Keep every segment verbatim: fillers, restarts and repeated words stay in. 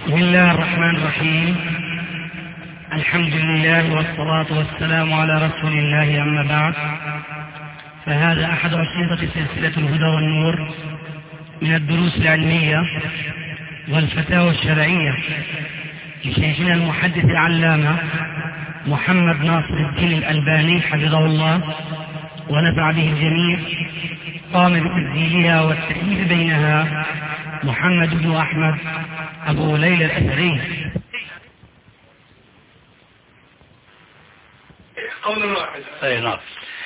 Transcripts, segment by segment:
بسم الله الرحمن الرحيم. الحمد لله والصلاة والسلام على رسول الله، أما بعد، فهذا أحد أشرطة سلسلة الهدى والنور من الدروس العلمية والفتاوى الشرعية لشيخنا المحدث العلامة محمد ناصر الدين الألباني حفظه الله ونفع به الجميع. قام بتسجيلها والتأليف بينها محمد بن أحمد أبو ليلى الأثري. قول واحد. أي نعم.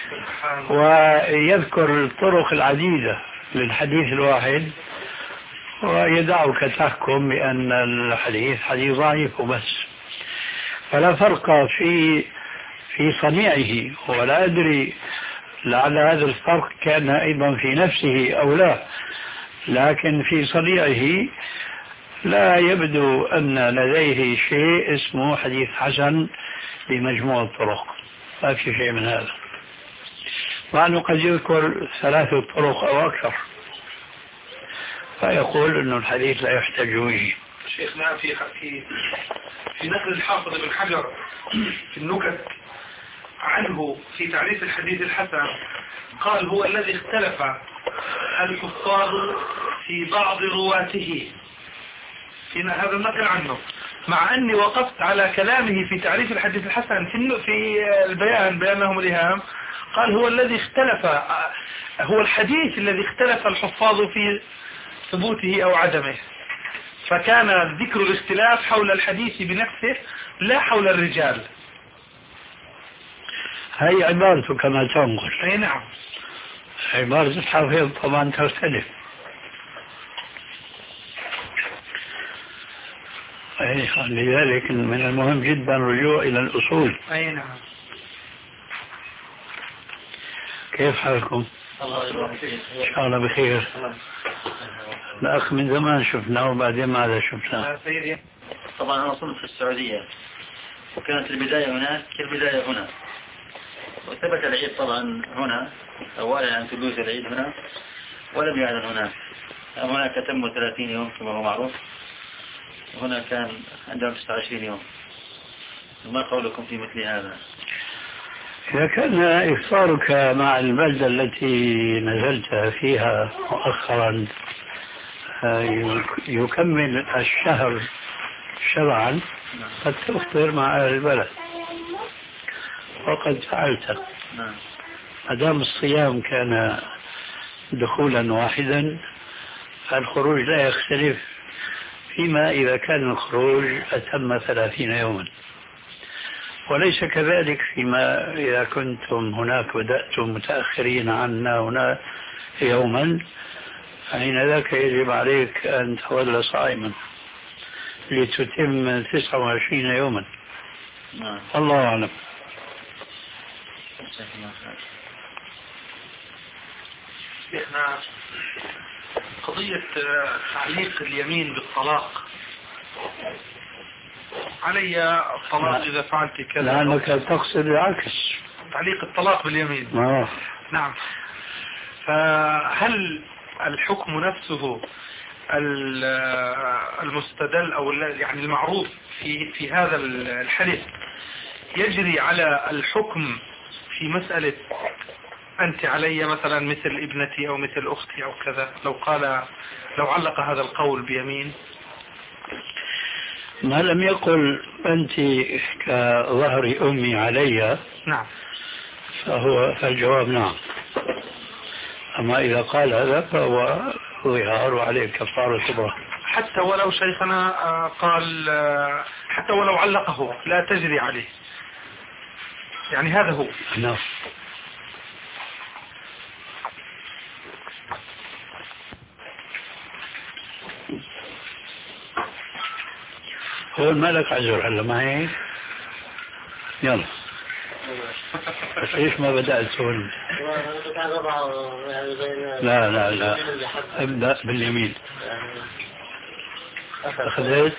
ويذكر الطرق العديدة للحديث الواحد ويدعك تحكم بأن الحديث حديث ضعيف وبس، فلا فرق في في صنيعه، ولا أدري لعل هذا الفرق كان أيضا في نفسه أو لا، لكن في صنيعه لا يبدو أن لديه شيء اسمه حديث حسن بمجموع الطرق، ما في شيء من هذا، مع أنه قد يذكر ثلاثة طرق أو أكثر، فيقول أن الحديث لا يحتج به. شيخنا في في في نقل الحافظ بن حجر في النكت عنه في تعريف الحديث الحسن قال: هو الذي اختلف الحفاظ في بعض رواته. في هذا النقل عنه، مع أني وقفت على كلامه في تعريف الحديث الحسن في في البيان بأنهم الإهام، قال: هو الذي اختلف، هو الحديث الذي اختلف الحفاظ في ثبوته أو عدمه، فكان ذكر الاختلاف حول الحديث بنفسه لا حول الرجال. هي عبارته كما تنقل. أي نعم. عبارة الحافظ طبعا تختلف. لذلك من المهم جدا الرجوع إلى الأصول. أي نعم. كيف حالكم؟ إن شاء الله بخير. الأخ من زمان شفناه وبعدين ماذا شفناه؟ طبعا أنا صرت في السعودية، وكانت البداية هناك كالبداية هنا، وثبت العيد طبعا هنا أولا عن تلوث العيد هنا، ولم يعلن هناك. هناك تم ثلاثين يوم كما هو معروف، وهنا كان عندهم تسعة وعشرين يوم. ما قولكم في مثل هذا؟ إذا كان إفطارك مع البلدة التي نزلت فيها مؤخرا يكمل الشهر شرعا، قد تفطر مع أهل البلد، وقد فعلت. أدام الصيام كان دخولا واحدا، فالخروج لا يختلف، فيما إذا كان الخروج أتم ثلاثين يوما، وليس كذلك فيما إذا كنتم هناك بدأتم متأخرين عنا هنا يوما، حين ذاك يجب عليك أن تظل صائما لتتم تسعة وعشرين يوما. الله أعلم. شيخنا، قضية تعليق اليمين بالطلاق، علي الطلاق إذا فعلت كذا، لأنك تقصد العكس، تعليق الطلاق باليمين. آه. نعم. فهل الحكم نفسه المستدل أو يعني المعروف في في هذا الحديث يجري على الحكم في مسألة أنت علي مثلا مثل ابنتي أو مثل أختي أو كذا، لو قال لو علق هذا القول بيمين؟ ما لم يقل أنت كظهر أمي علي، نعم، فهو فالجواب نعم. أما إذا قال هذا فهو ظهار وعليه كفارة صبرة. حتى ولو شيخنا قال، حتى ولو علقه لا تجري عليه، يعني هذا هو. نعم. هو الملك عذر هلا معي. يلا بس ليش ما بدأت هون؟ لا لا لا ابدأ باليمين. أخذت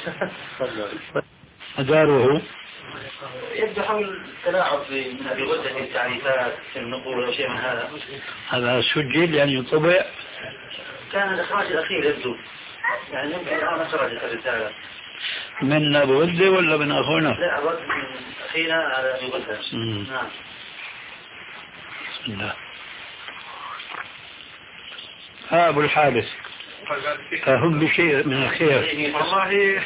أداره يبدو حول التلاعب من أبي غدة في التعريفات في النقول أو شيء من هذا. هذا سجل يعني يطبع. كان الإخراج الأخير يبدو يعني يمكن الآن خرجت الرسالة. من أبو غدة ولا من أخونا؟ لا الرد من أخينا على أبي غدة. نعم. بسم الله. ها أبو الحارث هم بشيء من الخير. والله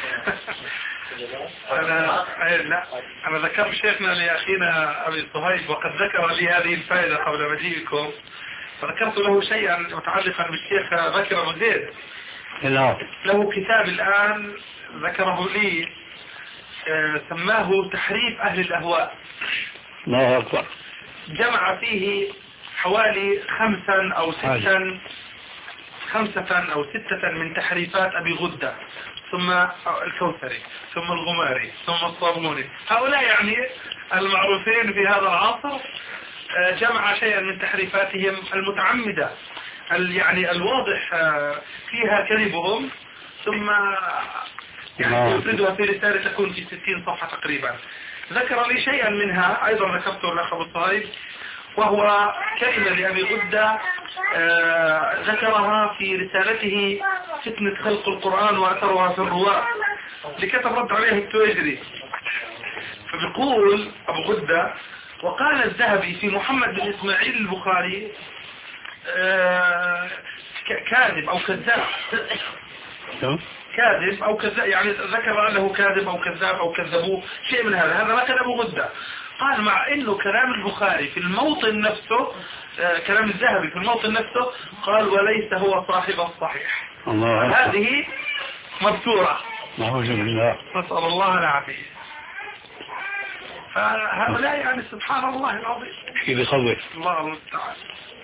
أنا لا أنا ذكرت شيخنا لأخينا أبي صهيب وقد ذكر لي هذه الفائدة قبل مجيئكم، فذكرت له شيئا متعلقا بالشيخ بكر أبو زيد. له كتاب الآن ذكره لي سماه تحريف أهل الأهواء. الله أكبر. جمع فيه حوالي خمسا أو ستا خمسة أو ستة من تحريفات أبي غدة، ثم الكوثري، ثم الغماري، ثم الصابوني، هؤلاء يعني المعروفين في هذا العصر. جمع شيئا من تحريفاتهم المتعمدة يعني الواضح فيها كذبهم، ثم يعني يفردها في رسالة تكون في ستين صفحة تقريبا. ذكر لي شيئا منها أيضا ذكرته الأخ أبو الصهيب، وهو كلمة لأبي غدة آه ذكرها في رسالته فتنة خلق القرآن وأثرها في الرواة، لكتب رد عليه التويجري. فبيقول أبو غدة: وقال الذهبي في محمد بن إسماعيل البخاري آه كاذب أو كذاب. كاذب أو كذاب، يعني ذكر أنه كاذب أو كذاب أو كذبوه، شيء من هذا. هذا ما كان أبو غدة. قال مع انه كلام البخاري في الموطن نفسه آه كلام الذهبي في الموطن نفسه قال وليس هو صاحب الصحيح. هذه مبتورة. نعوذ بالله. نسأل الله العافية. فهؤلاء يعني سبحان الله العظيم. شيء بخوف. الله المستعان.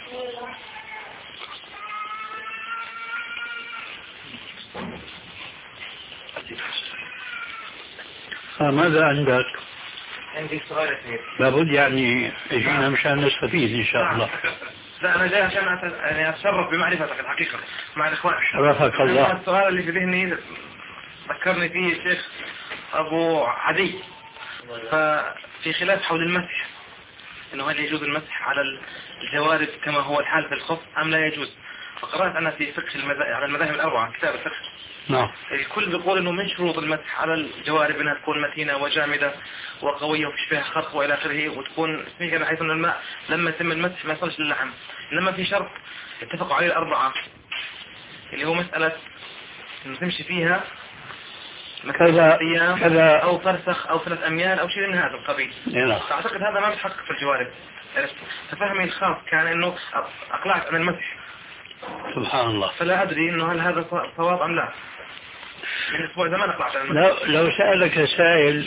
ماذا عندك؟ عندي سؤال اثنين. لابد يعني يجينا مشان نستفيد ان شاء الله. لا انا جاي عشان يعني اتشرف بمعرفتك الحقيقه مع الاخوان. شرفك الله. السؤال اللي في ذهني ذكرني فيه الشيخ ابو عدي، ففي خلاف حول المسح، انه هل يجوز المسح على الجوارب كما هو الحال في الخف ام لا يجوز. فقرأت انا في فقه المذاهب على المذاهب الاربعه كتاب الفقه. نعم. الكل بيقول انه من شروط المسح على الجوارب انها تكون متينة وجامدة وقوية وفيش فيها خرق والى اخره، وتكون سميكة بحيث ان الماء لما يتم المسح ما يصلش للحم. انما في شرط اتفقوا عليه الاربعة اللي هو مسألة انه تمشي فيها كذا ايام كذا او فرسخ او ثلاث اميال او شيء من هذا القبيل. نعم. فاعتقد هذا ما بيتحقق في الجوارب. ففهمي الخاص كان انه اقلعت عن المسح. سبحان الله. فلا ادري انه هل هذا صواب ام لا. من اسبوع زمان اقلعت عن المسح. لو لو سألك سائل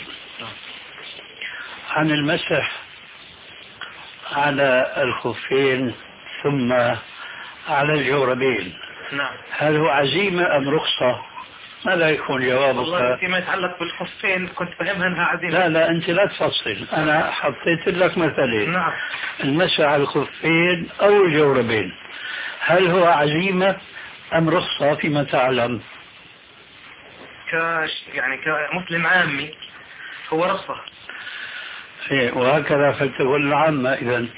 عن المسح على الخفين ثم على الجوربين، نعم، هل هو عزيمة ام رخصة؟ ماذا يكون جوابك؟ والله فيما يتعلق بالخفين كنت فهمها انها عزيمة. لا لا انت لا تفصل، انا حطيت لك مثلين. نعم. المسح على الخفين او الجوربين، هل هو عزيمة ام رخصة فيما تعلم؟ ك يعني كمسلم عامي هو رخصة. إيه، وهكذا فلتقول العامة إذن.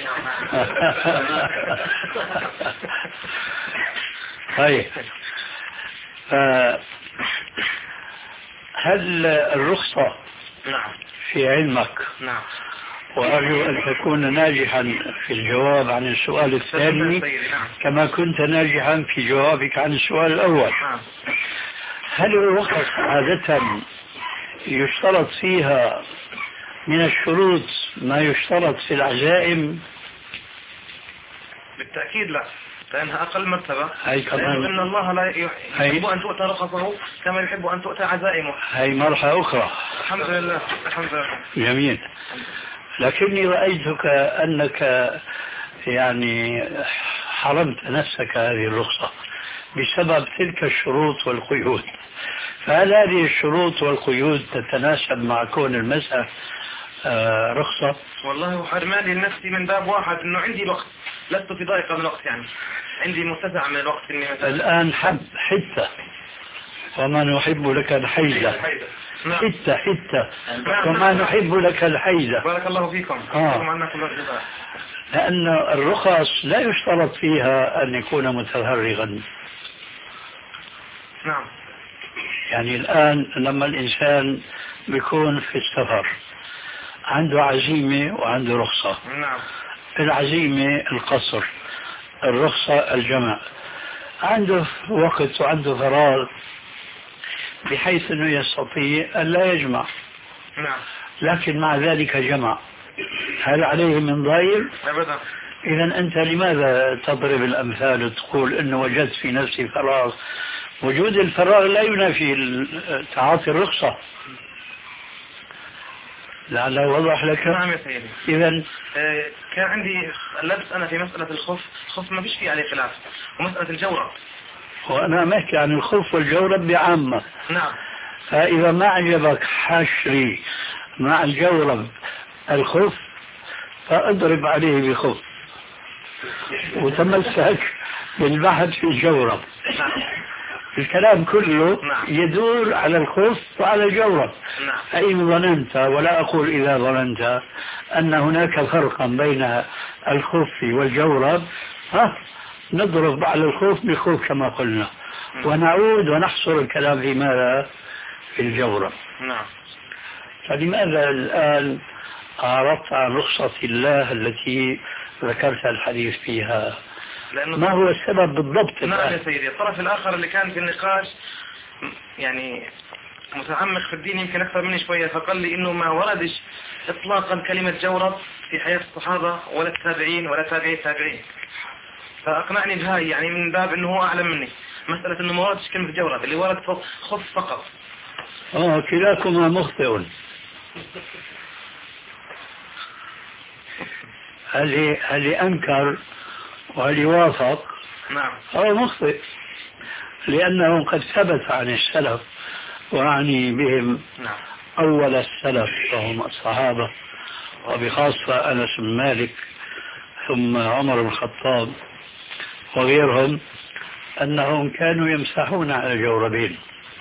طيب، هل الرخصة نعم في علمك؟ نعم. وأرجو أن تكون ناجحا في الجواب عن السؤال الثاني كما كنت ناجحا في جوابك عن السؤال الأول. نعم. هل الرخص عادة يشترط فيها من الشروط ما يشترط في العزائم؟ بالتأكيد لا، لأنها أقل مرتبة. هاي كمان إن الله لا يحب أن تؤتى رخصه كما يحب أن تؤتى عزائمه. هاي مرحلة أخرى. الحمد لله الحمد لله. جميل. لكني رأيتك أنك يعني حرمت نفسك هذه الرخصة بسبب تلك الشروط والقيود، فهل هذه الشروط والقيود تتناسب مع كون المسح آه رخصة؟ والله حرماني لنفسي من باب واحد، انه عندي وقت، لست في ضائقة من الوقت، يعني عندي متسع من الوقت. إني الآن حب حتة وما نحب لك الحيلة. حتة حتة وما نحب لك الحيلة. بارك الله فيكم. آه. لأن الرخص لا يشترط فيها أن يكون متفرغا. نعم. يعني الآن لما الإنسان بيكون في السفر عنده عزيمة وعنده رخصة. نعم. العزيمة القصر، الرخصة الجمع. عنده وقت وعنده فراغ بحيث أنه يستطيع أن لا يجمع. نعم. لكن مع ذلك جمع، هل عليه من ضير؟ أبدا. إذا أنت لماذا تضرب الأمثال وتقول أنه وجدت في نفسي فراغ؟ وجود الفراغ لا ينافي تعاطي الرخصة. لعله وضح لك. نعم يا سيدي. إذا آه كان عندي اللبس أنا في مسألة الخف، الخف ما فيش فيه عليه خلاف، ومسألة الجورب. وأنا محكي عن الخف والجورب بعامة. نعم. فإذا ما عجبك حشري مع الجورب الخف فاضرب عليه بخف وتمسك بالبحث في الجورب. نعم. الكلام كله نعم. يدور على الخف وعلى الجورب. نعم. فإن ظننت، ولا أقول إذا ظننت، أن هناك فرقا بين الخف والجورب، ها نضرب على الخوف بالخوف كما قلنا، ونعود ونحصر الكلام في ماذا؟ في الجورب. نعم. فلماذا الآن أعرضت عن رخصة الله التي ذكرت الحديث فيها؟ لأنه ما هو السبب بالضبط؟ نعم يا سيدي، الطرف الآخر اللي كان في النقاش يعني متعمق في الدين يمكن أكثر مني شوية، فقال لي إنه ما وردش إطلاقا كلمة جورب في حياة الصحابة ولا التابعين ولا تابعي التابعين، فأقنعني بهاي يعني من باب إنه هو أعلم مني مسألة إنه ما وردش كلمة جورب، اللي ورد خف فقط. آه كلاكما مخطئ. هل هل أنكر وهل وافق؟ نعم. هو مخطئ، لأنه قد ثبت عن السلف، وعني بهم نعم. أول السلف وهم الصحابة، وبخاصة أنس بن مالك ثم عمر بن الخطاب وغيرهم، أنهم كانوا يمسحون على الجوربين.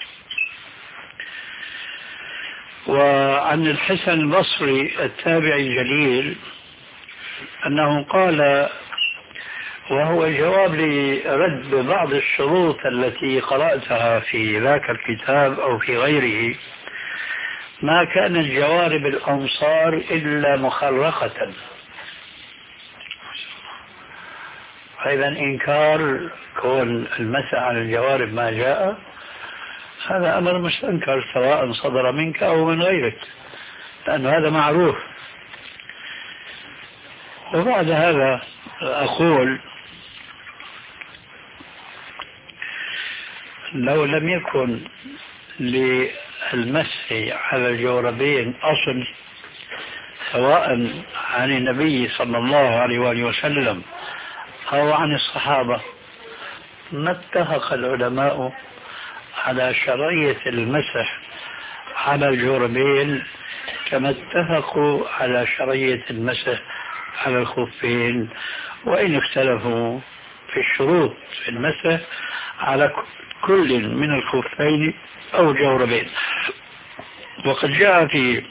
وعن الحسن البصري التابعي الجليل أنه قال، وهو جواب لرد بعض الشروط التي قرأتها في ذاك الكتاب أو في غيره، ما كان الجوارب الأنصار إلا مخرقة. فإذا إنكار كون المسح على الجوارب ما جاء هذا أمر مستنكر، سواء صدر منك أو من غيرك، لأن هذا معروف. وبعد هذا أقول لو لم يكن للمسح على الجوربين أصل سواء عن النبي صلى الله عليه وآله وسلم أو عن الصحابة، ما اتفق العلماء على شرعية المسح على الجوربين كما اتفقوا على شرعية المسح على الخفين، وإن اختلفوا في الشروط في المسح على كل من الخفين أو الجوربين. وقد جاء في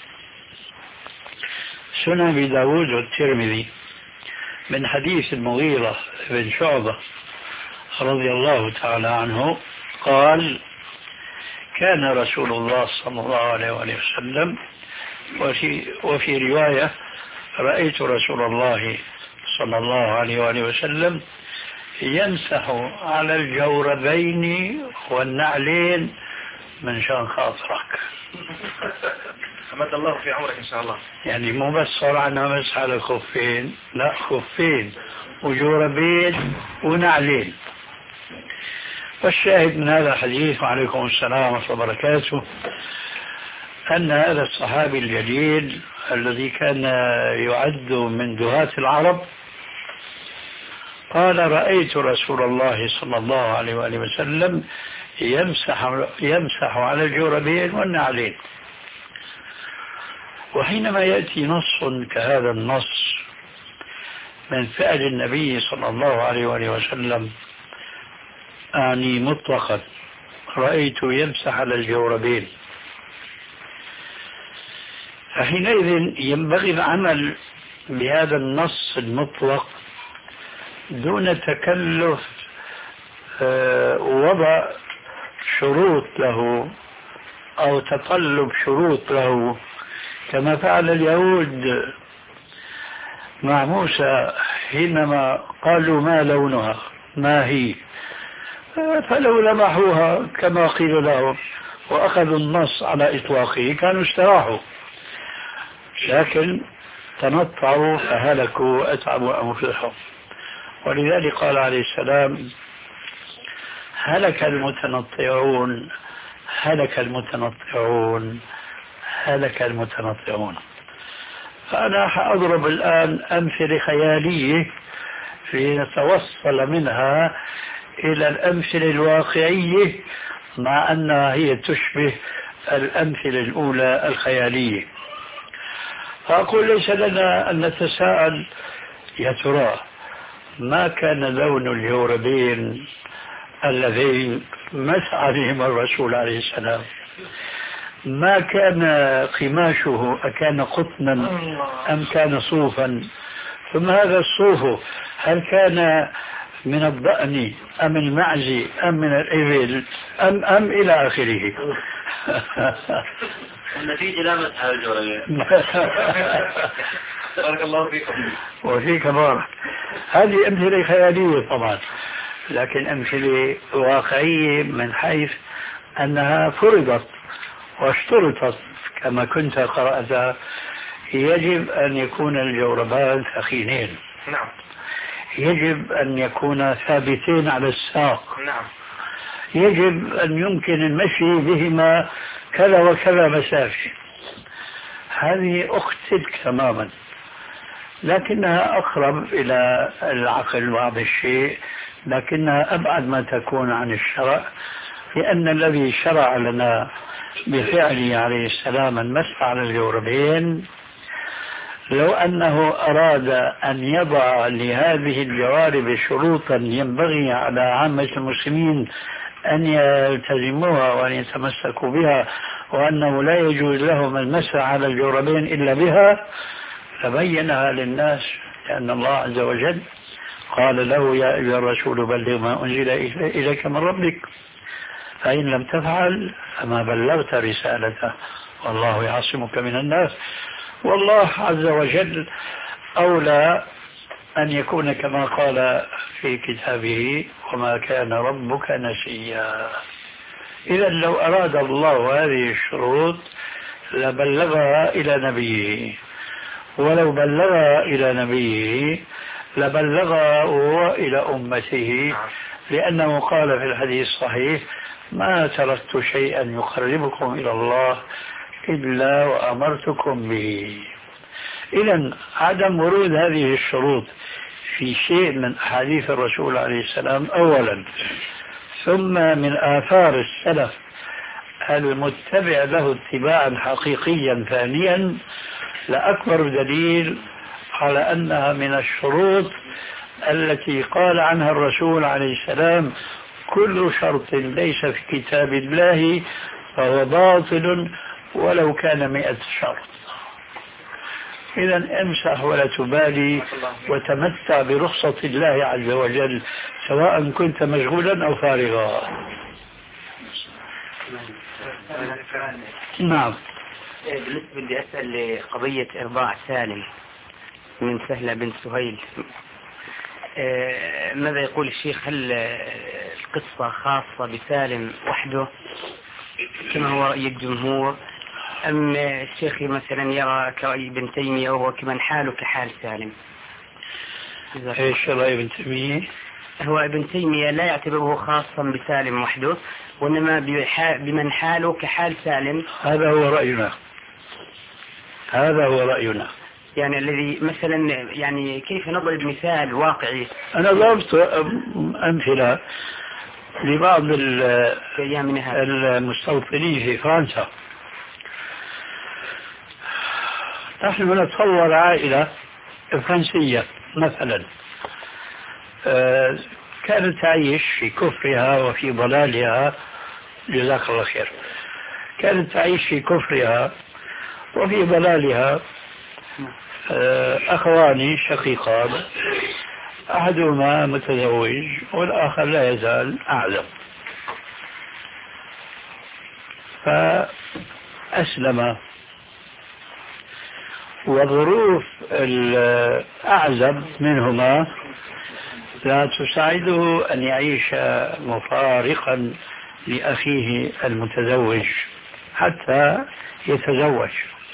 سنن أبي داود والترمذي من حديث المغيرة بن شعبة رضي الله تعالى عنه قال: كان رسول الله صلى الله عليه وسلم، وفي, وفي رواية: رأيت رسول الله صلى الله عليه وسلم يمسح على الجوربين والنعلين من شان خاطرك. أمد الله في عمرك إن شاء الله. يعني مو بس صار عنا مسح على الخفين، لا، خفين وجوربين ونعلين. والشاهد من هذا الحديث، وعليكم السلام ورحمة الله وبركاته، أن هذا الصحابي الجليل الذي كان يعد من دهاة العرب قال: رأيت رسول الله صلى الله عليه وآله وسلم يمسح, يمسح على الجوربين والنعلين. وحينما يأتي نص كهذا النص من فعل النبي صلى الله عليه وآله وسلم، أعني مطلقا رأيت يمسح على الجوربين، فحينئذ ينبغي العمل بهذا النص المطلق دون تكلف وضع شروط له أو تطلب شروط له كما فعل اليهود مع موسى حينما قالوا ما لونها ما هي، فلو لمحوها كما قيل لهم وأخذوا النص على إطلاقه كانوا استراحوا، لكن تنطعوا فهلكوا وأتعبوا أنفسهم. ولذلك قال عليه السلام هلك المتنطعون هلك المتنطعون هلك المتنطعون. فأنا سأضرب الآن أمثلة خيالية لنتوصل منها إلى الأمثلة الواقعية مع أنها هي تشبه الأمثلة الأولى الخيالية. فأقول ليس لنا أن نتساءل يا ترى ما كان لون الجوربين اللذين مسح عليهما الرسول عليه السلام، ما كان قماشه أكان قطنا أم كان صوفا، ثم هذا الصوف هل كان من الضأن أم المعز أم من الإبل أم أم إلى آخره. النتيجة لا مسح على الجوربين. بارك الله فيكم. وفيك بارك. هذه أمثلة خيالية طبعا، لكن أمثلة واقعية من حيث أنها فرضت واشترطت كما كنت قرأت. يجب أن يكون الجوربان ثخينين، نعم. يجب أن يكون ثابتين على الساق، نعم. يجب أن يمكن المشي بهما كذا وكذا مسافة. هذه أختلف تماما، لكنها أقرب إلى العقل بعض الشيء، لكنها أبعد ما تكون عن الشرع، لأن الذي شرع لنا بفعله عليه السلام المسح على الجوربين لو أنه أراد أن يضع لهذه الجوارب شروطا ينبغي على عامة المسلمين أن يلتزموها وأن يتمسكوا بها، وأنه لا يجوز لهم المسح على الجوربين إلا بها، فبينها للناس، لأن الله عز وجل قال له يا أيها الرسول بلغ ما أنزل إليك من ربك، فإن لم تفعل فما بلغت رسالته والله يعصمك من الناس. والله عز وجل أولى أن يكون كما قال في كتابه وما كان ربك نسيا. إذا لو أراد الله هذه الشروط لبلغها إلى نبيه، ولو بلغها إلى نبيه لبلغها إلى أمته، لأنه قال في الحديث الصحيح ما تركت شيئا يقربكم إلى الله إلا وأمرتكم به. إذا عدم ورود هذه الشروط في شيء من أحاديث الرسول عليه السلام أولا، ثم من آثار السلف المتبع له اتباعا حقيقيا ثانيا، لأكبر دليل على أنها من الشروط التي قال عنها الرسول عليه السلام كل شرط ليس في كتاب الله فهو باطل ولو كان مئة شرط. إذا امسح ولا تبالي وتمتع برخصة الله عز وجل سواء كنت مشغولا أو فارغا. نعم. بالنسبة بدي أسأل لقضية إرضاع سالم من سهلة بنت سهيل، ماذا يقول الشيخ؟ هل القصة خاصة بسالم وحده كما هو رأي الجمهور، أم الشيخ مثلا يرى كرأي ابن تيمية وهو كمن حاله كحال سالم؟ ايش رأي ابن تيمية؟ هو ابن تيمية لا يعتبره خاصا بسالم وحده، وإنما بمن حاله كحال سالم. هذا هو رأينا، هذا هو رأينا. يعني الذي مثلا يعني كيف نضرب مثال واقعي؟ أنا ضربت أمثلة لبعض المستوطنين في فرنسا. نحن نتصور عائلة فرنسية مثلا كانت تعيش في كفرها وفي ضلالها، جزاك الله خير، كانت تعيش في كفرها وفي ضلالها أخوان شقيقان، أحدهما متزوج والآخر لا يزال أعزب. فأسلم. وظروف الأعزب منهما لا تساعده أن يعيش مفارقا لأخيه المتزوج حتى يتزوج،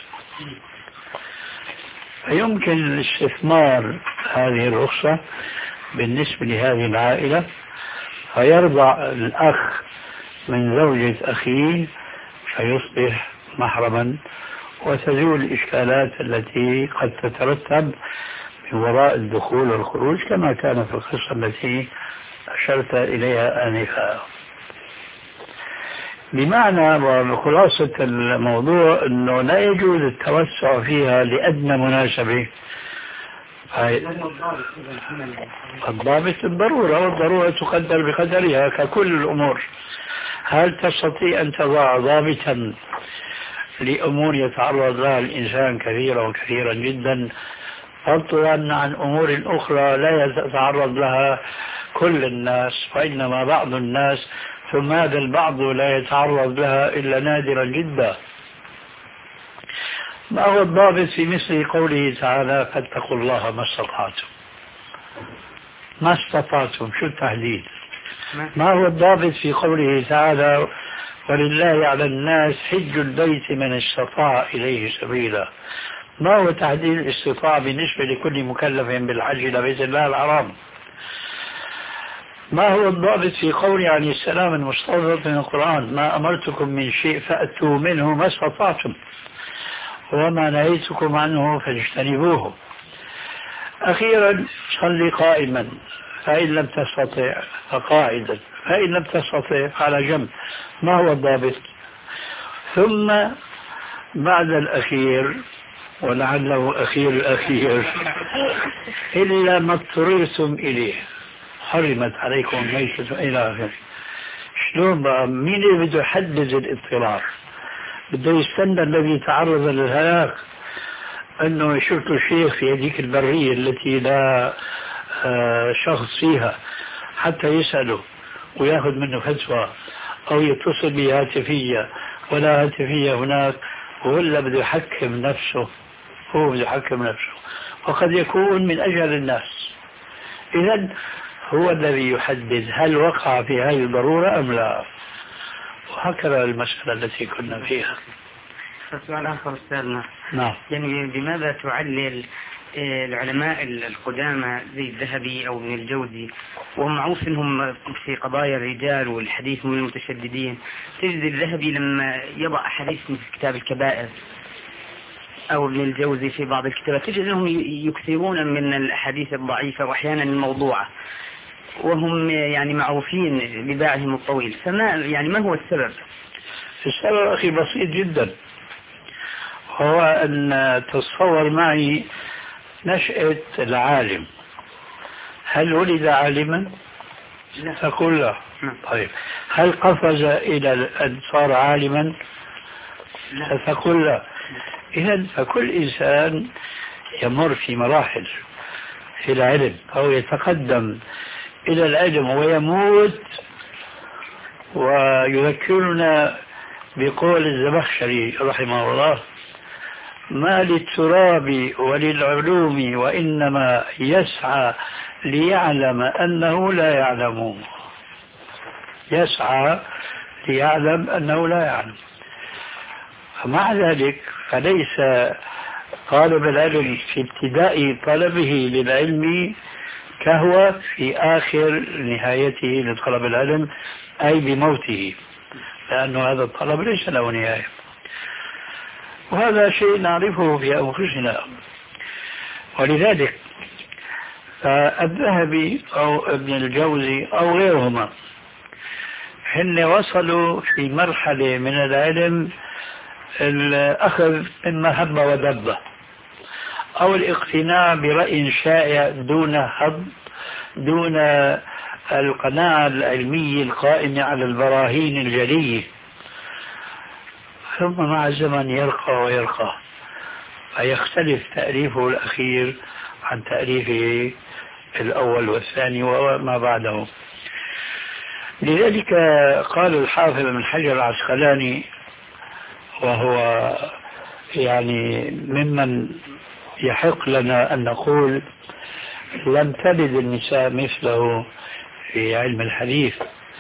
فيمكن استثمار هذه الرخصة بالنسبة لهذه العائلة، فيرضع الأخ من زوجة أخيه فيصبح محرما، وتزول الإشكالات التي قد تترتب من وراء الدخول والخروج كما كان في القصة التي أشرت إليها آنفا. بمعنى وخلاصة الموضوع أنه لا يجوز التوسع فيها لأدنى مناسبة. الضابط الضرورة، والضرورة تقدر بقدرها ككل الأمور. هل تستطيع أن تضع ضابطا لأمور يتعرض لها الإنسان كثيرا وكثيرا جدا، فضلا عن أمور أخرى لا يتعرض لها كل الناس وإنما بعض الناس، ثم هذا البعض لا يتعرض لها إلا نادرا جدا؟ ما هو الضابط في مثل قوله تعالى فاتقوا الله ما استطعتم؟ ما استطعتم شو التحديد؟ ما هو الضابط في قوله تعالى ولله على الناس حج البيت من استطاع إليه سبيلا؟ ما هو تحديد الاستطاعة بالنسبة لكل مكلف بالحج إلى بيت الله الحرام؟ ما هو الضابط في قوله عن السلام المستوردة من القرآن ما أمرتكم من شيء فأتوا منه ما استطعتم وما نهيتكم عنه فاجتنبوه؟ أخيرا صلي قائما فإن لم تستطع فقاعدا فإن لم تستطع فعلى جنب. ما هو الضابط؟ ثم بعد الأخير ولعله أخير الأخير إلا ما اضطررتم إليه حرمت عليكم الميتة إلى آخره. شلون بقى؟ مين اللي بده يحدد الاضطرار؟ بده يستنى الذي تعرض للهلاك أنه يشوف له شيخ في هذيك البرية التي لا آه شخص فيها حتى يسأله ويأخذ منه فتوى، أو يتصل بهاتفية ولا هاتفية هناك، ولا بده يحكم نفسه، هو بده يحكم نفسه، وقد يكون من أجل الناس. إذن هو الذي يحدد هل وقع في هذه الضرورة أم لا، وهكذا المسألة التي كنا فيها. سؤال آخر أستاذنا. نعم. يعني بماذا تعلل العلماء القدامى زي الذهبي أو ابن الجوزي وهم معروف انهم في قضايا الرجال والحديث من المتشددين، تجد الذهبي لما يضع حديث في كتاب الكبائر أو ابن الجوزي في بعض الكتابات تجد أنهم يكثرون من الأحاديث الضعيفة وأحيانا الموضوعة، وهم يعني معروفين بباعهم الطويل، فما يعني ما هو السبب؟ السبب أخي بسيط جدا، هو أن تتصور معي نشأة العالم. هل ولد عالما؟ لا. تقول لا. طيب هل قفز إلى أن صار عالما؟ لا. تقول لا. إذن فكل إنسان يمر في مراحل في العلم أو يتقدم إلى العلم ويموت. ويذكرنا بقول الزمخشري رحمه الله ما للتراب وللعلوم وإنما يسعى ليعلم أنه لا يعلم. يسعى ليعلم أنه لا يعلم. فمع ذلك فليس طالب العلم في ابتداء طلبه للعلم كهو في آخر نهايته لطلب العلم، أي بموته، لأنه هذا الطلب ليس له نهاية. وهذا شيء نعرفه في أنفسنا. ولذلك الذهبي أو ابن الجوزي أو غيرهما حين وصلوا في مرحلة من العلم الأخذ مما هب ودب أو الاقتناع برأي شائع دون هب، دون القناعة العلمية القائمة على البراهين الجلية، ثم مع الزمن يرقى ويرقى فيختلف تأليفه الأخير عن تأليفه الأول والثاني وما بعده. لذلك قال الحافظ ابن حجر العسقلاني وهو يعني ممن يحق لنا أن نقول لم تلد النساء مثله في علم الحديث،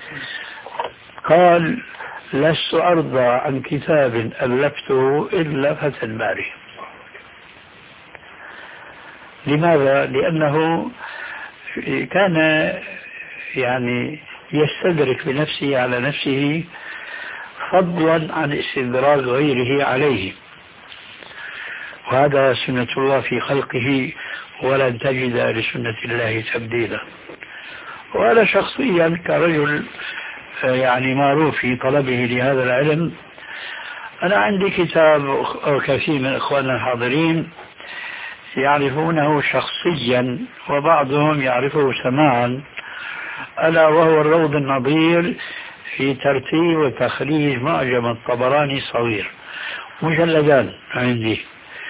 قال: لست أرضى عن كتاب ألفته إلا فتى الباري. لماذا؟ لأنه كان يعني يستدرك بنفسه على نفسه فضلا عن استدراك غيره عليه، وهذا سنة الله في خلقه ولن تجد لسنة الله تبديلا. وأنا شخصيا كرجل يعني معروف في طلبه لهذا العلم، أنا عندي كتاب كثير من إخواننا الحاضرين يعرفونه شخصيا وبعضهم يعرفه سماعا، ألا وهو الروض النظير في ترتيب وتخريج معجم الطبراني الصغير، مجلدان عندي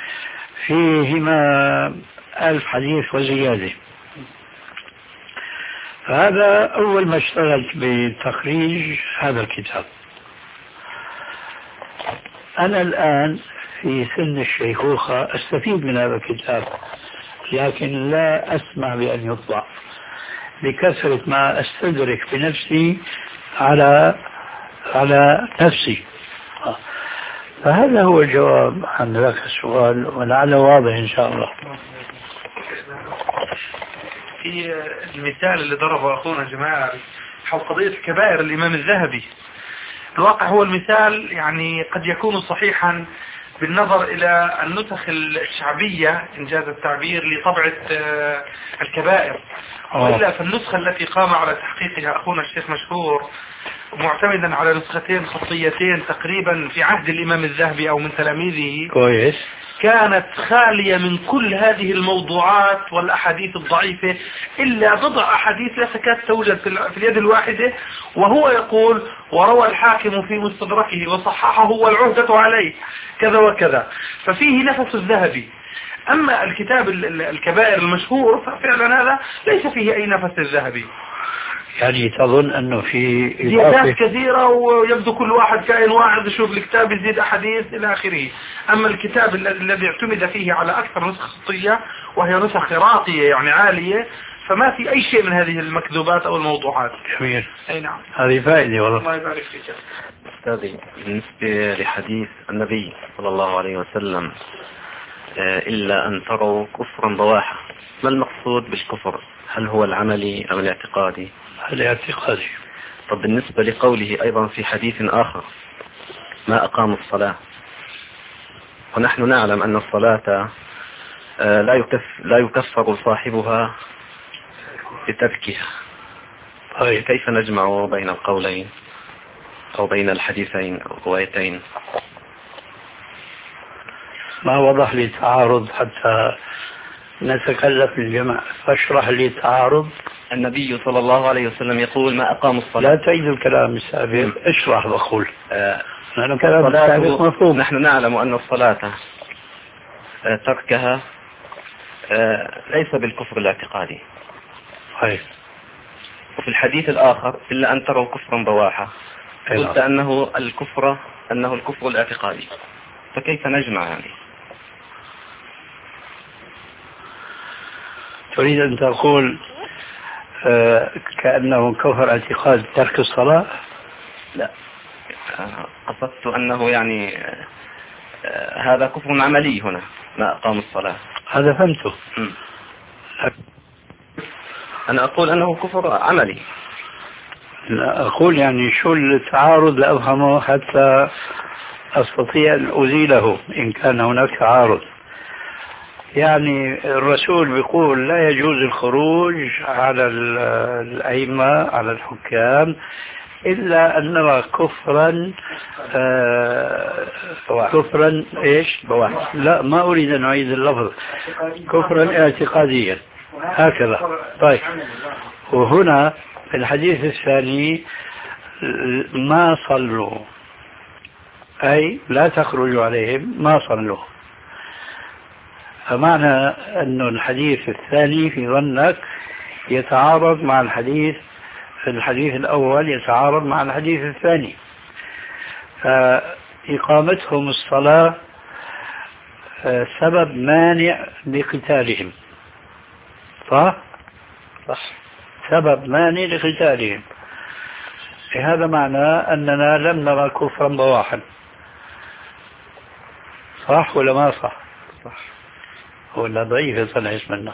فيهما ألف حديث وزيادة. فهذا أول ما اشتغلت بتخريج هذا الكتاب. أنا الآن في سن الشيخوخة أستفيد من هذا الكتاب، لكن لا أسمع بأن يطبع لكثرة ما أستدرك بنفسي على على نفسي. فهذا هو الجواب عن ذاك السؤال، ولعله واضح إن شاء الله. في المثال اللي ضربه أخونا جمال حول قضية الكبائر الإمام الذهبي، الواقع هو المثال يعني قد يكون صحيحا بالنظر إلى النسخ الشعبية إنجاز التعبير لطبعة الكبائر، وإلا فالنسخة التي قام على تحقيقها أخونا الشيخ مشهور معتمدا على نسختين خطيتين تقريبا في عهد الإمام الذهبي أو من تلاميذه كويس، كانت خالية من كل هذه الموضوعات والأحاديث الضعيفة إلا بضع أحاديث لا تكاد توجد في اليد الواحدة، وهو يقول: وروى الحاكم في مستدركه وصححه والعهدة عليه كذا وكذا، ففيه نفس الذهبي. أما الكتاب الكبائر المشهور ففعلا هذا ليس فيه أي نفس الذهبي، يعني تظن أنه في زيادات كثيرة ويبدو كل واحد كائن واحد يشوف الكتاب يزيد أحاديث إلى آخره. أما الكتاب الذي اعتمد فيه على أكثر نسخ خطية وهي نسخ خراطية يعني عالية، فما في أي شيء من هذه المكذوبات أو الموضوعات. جميل. أي نعم، هذه فائدة والله. الله يبارك فيك. أستاذي، بالنسبة لحديث النبي صلى الله عليه وسلم: إلا أن تروا كفرا بواحا، ما المقصود بالكفر؟ هل هو العملي أو الاعتقادي؟ الاعتقادي. طب بالنسبة لقوله أيضا في حديث آخر: ما أقاموا الصلاة، ونحن نعلم أن الصلاة لا يكف لا يكفر صاحبها بتركها، طيب كيف نجمع بين القولين أو بين الحديثين أو الروايتين؟ ما وضح لي تعارض حتى نتكلف الجمع، فاشرح لي التعارض. النبي صلى الله عليه وسلم يقول: ما أقاموا الصلاة. لا تعيد الكلام السابق، اشرح بقول. آه لأن الكلام السابق مفهوم. نحن نعلم أن الصلاة آه تركها آه ليس بالكفر الاعتقادي. طيب. وفي الحديث الآخر: إلا أن تروا كفرا بواحا، قلت أنه الكفر أنه الكفر الاعتقادي، فكيف نجمع يعني؟ تريد أن تقول آه كأنه كفر اعتقاد ترك الصلاة؟ لا، قصدت أنه يعني آه هذا كفر عملي هنا، ما أقام الصلاة. هذا فهمته. م. أنا أقول أنه كفر عملي. لا أقول يعني شو التعارض لأفهمه حتى أستطيع أن أزيله إن كان هناك تعارض. يعني الرسول بيقول لا يجوز الخروج على الأئمة على الحكام إلا أن نرى كفرا آه كفرا إيش بواحد. لا، ما أريد أن أعيد اللفظ. كفرا اعتقاديا هكذا. طيب، وهنا في الحديث الثاني: ما صلوا، أي لا تخرجوا عليهم، ما صلوا. فمعنى أن الحديث الثاني في ظنك يتعارض مع الحديث الحديث الأول يتعارض مع الحديث الثاني، إقامتهم الصلاة سبب مانع لقتالهم، صح؟ صح، سبب مانع لقتالهم. هذا معناه أننا لم نرى كفرا بواحا، صح ولا ما صح؟ صح. ولا ضعيفة طلع اسمنا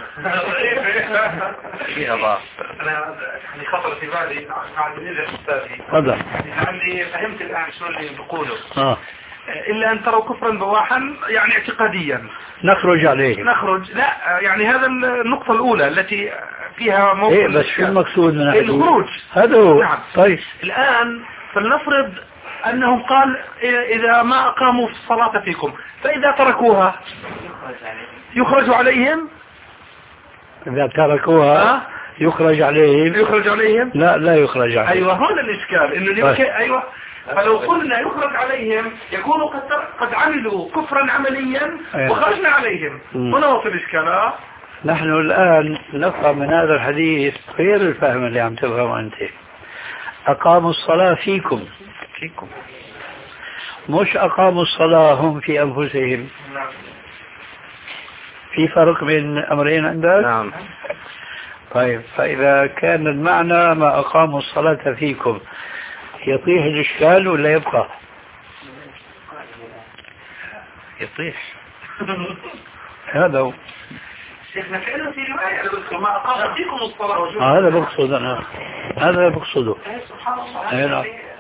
فيها ضعف. أنا يعني خطر في بالي مع دليل أستاذي. تفضل. لأني فهمت الآن شو اللي بقوله. آه. إلا أن تروا كفرا بواحا يعني اعتقاديا نخرج عليه. نخرج لا يعني هذا النقطة الأولى التي فيها موقف. إيه بس شو المقصود من هذا؟ الخروج. هذا هو. نعم. طيب الآن فلنفرض أنهم قال إذا ما أقاموا الصلاة فيكم فإذا تركوها يخرج عليهم. إذا تركوها أه؟ يخرج عليهم. يخرج عليهم. لا لا يخرج عليهم. أيوة هنا الإشكال إنه طيب. أيوة فلو قلنا يخرج عليهم يكونوا قد قد عملوا كفرا عمليا. أيوة. وخرجنا عليهم. م. هنا وصل الإشكال. أه؟ نحن الآن نفهم من هذا الحديث غير الفهم اللي عم تفهمه أنت. أقاموا الصلاة فيكم فيكم مش أقاموا الصلاة هم في أنفسهم. نعم. في فرق بين أمرين عندك؟ نعم. طيب فإذا كان المعنى ما أقاموا الصلاة فيكم يطيح الإشكال ولا يبقى؟ يطيح. هذا هو. شيخنا فعلا في رواية ما أقام فيكم الصلاة. آه هذا بقصد أنا، هذا بقصده. سبحان الله. هنا.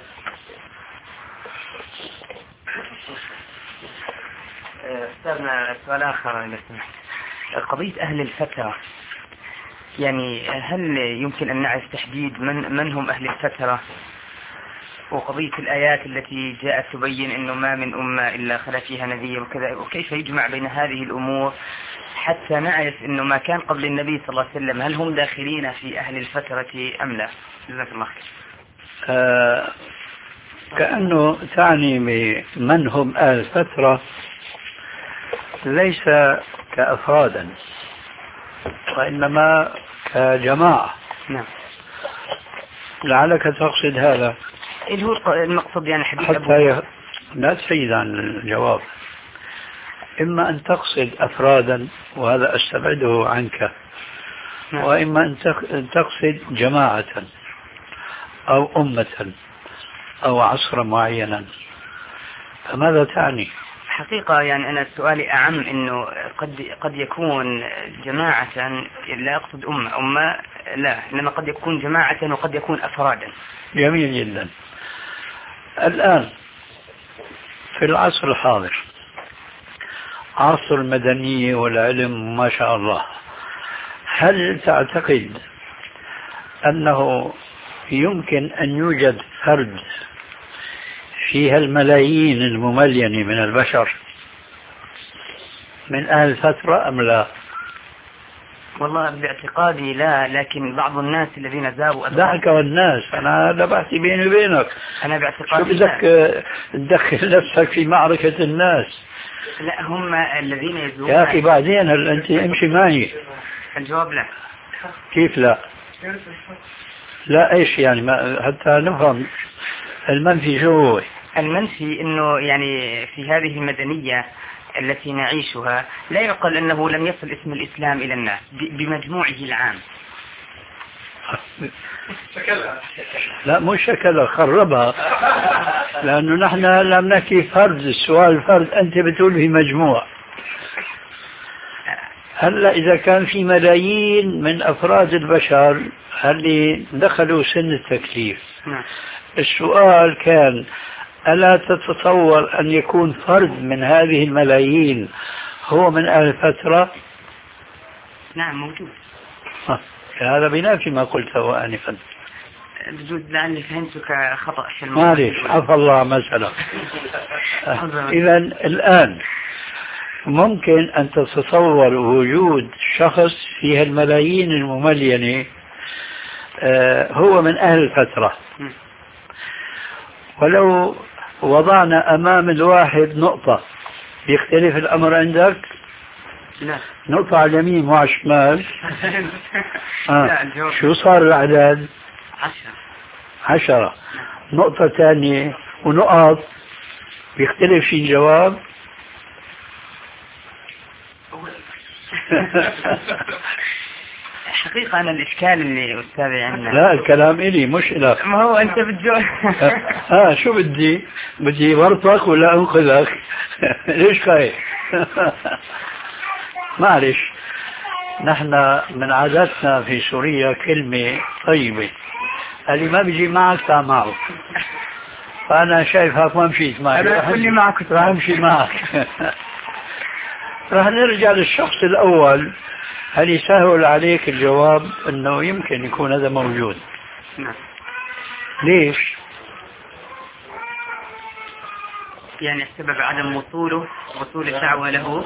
أستاذنا سؤال آخر إذا سمحت. قضية أهل الفترة، يعني هل يمكن أن نعرف تحديد من من هم أهل الفترة؟ وقضية الآيات التي جاءت تبين أنه ما من أمة إلا خلا فيها نذير وكذا، وكيف يجمع بين هذه الأمور حتى نعرف أنه ما كان قبل النبي صلى الله عليه وسلم هل هم داخلين في أهل الفترة أم لا؟ جزاك الله خير. آه كأنه تعني بمن هم أهل الفترة ليس كأفرادا وإنما كجماعة. نعم. لعلك تقصد هذا. إيه هو المقصد يعني حديث حتى أبو ي... لا تحيد عن الجواب. إما أن تقصد أفرادا وهذا أستبعده عنك. نعم. وإما أن تقصد جماعة أو أمة أو عصرا معينا. فماذا تعني؟ حقيقة يعني أنا سؤالي أعم إنه قد قد يكون جماعة، لا أقصد أمة أمة لا، إنما قد يكون جماعة وقد يكون أفرادا. جميل جدا. الآن في العصر الحاضر عصر المدنية والعلم ما شاء الله، هل تعتقد أنه يمكن أن يوجد فرد فيها الملايين المملينة من البشر من أهل الفترة أم لا؟ والله باعتقادي لا، لكن بعض الناس الذين زاروا دعك والناس، أنا هذا بحثي بيني وبينك. أنا باعتقادي شو بدك تدخل نفسك في معركة الناس؟ لا، هم الذين يزورون. يا أخي بعدين هل أنت امشي معي. الجواب لا. كيف لا؟ لا إيش يعني ما حتى نفهم المنفي شو هو؟ المنفي إنه يعني في هذه المدنية التي نعيشها لا يقال أنه لم يصل اسم الإسلام إلى الناس بمجموعه العام. شكلها. لا مو شكلها، خربها. لأنه نحن لم نحكي فرد، السؤال فرد، أنت بتقول في مجموع. هلا إذا كان في ملايين من أفراد البشر اللي دخلوا سن التكليف، السؤال كان ألا تتصور أن يكون فرد من هذه الملايين هو من أهل الفترة؟ نعم موجود. هذا بنافي ما قلته آنفا. بجوز لعلي فهمتك خطأ في الموضوع. معلش عفى الله مسألة. إذا الآن ممكن أن تتصور وجود شخص فيها الملايين المملينة هو من أهل الفترة، ولو وضعنا أمام الواحد نقطة يختلف الأمر عندك؟ لا. نقطة على اليمين وعلى الشمال. آه. شو صار الأعداد؟ عشرة. عشرة. نقطة ثانية ونقط بيختلف في الجواب؟ حقيقة أنا الإشكال اللي أستاذي عندنا لا الكلام إلي مش إلك. ما هو أنت بتجوز. ها شو بدي بدي ورطك ولا أنقذك؟ ليش خايف؟ معلش، نحن من عاداتنا في سوريا كلمة طيبة، اللي ما بيجي معك تعال معه. فأنا شايفك ما مشيت معي، أنا كلي معك راح أمشي معك. راح نرجع للشخص الأول. هل يسهل عليك الجواب أنه يمكن يكون هذا موجود؟ نعم. ليش؟ يعني السبب عدم وصوله وصول الدعوة له.